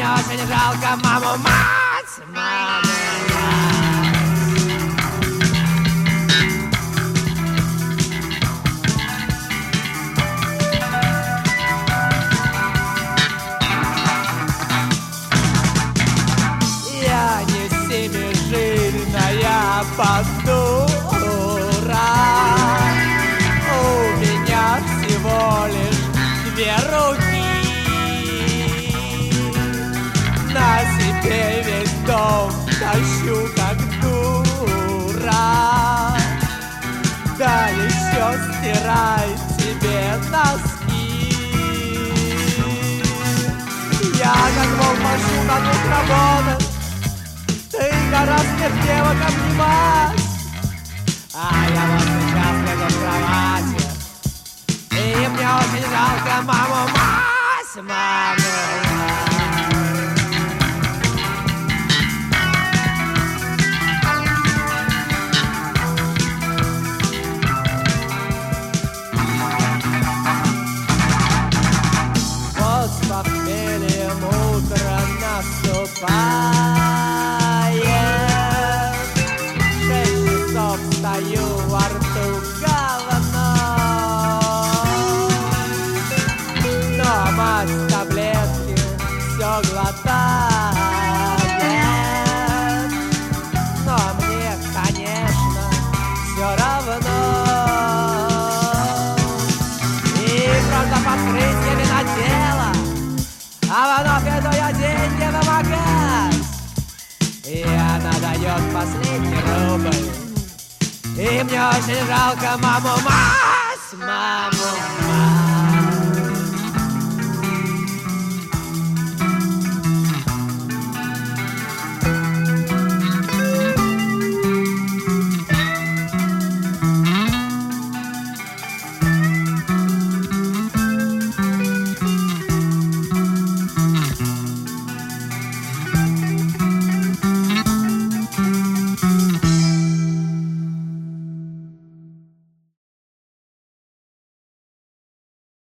мне очень жалко маму, мать, маму, мать. Я не семижильная пастура, у меня всего лишь две руки. На себе весь дом тащу как дура, да еще стирай себе носки. Я как волк машу на двух работах, ты гораздо девок обнимать. А я вот сейчас лежу в кровати, и мне очень жалко маму, мать, маму, мать. Вот с похмельем утро наступает, 6 часов стою, во рту говно, но мать таблетки все глотает, но мне, конечно, все равно. И просто подкрытие винодела, а вновь иду я деньги вымогать. И она дает последний рубль, и мне очень жалко маму, мать, маму.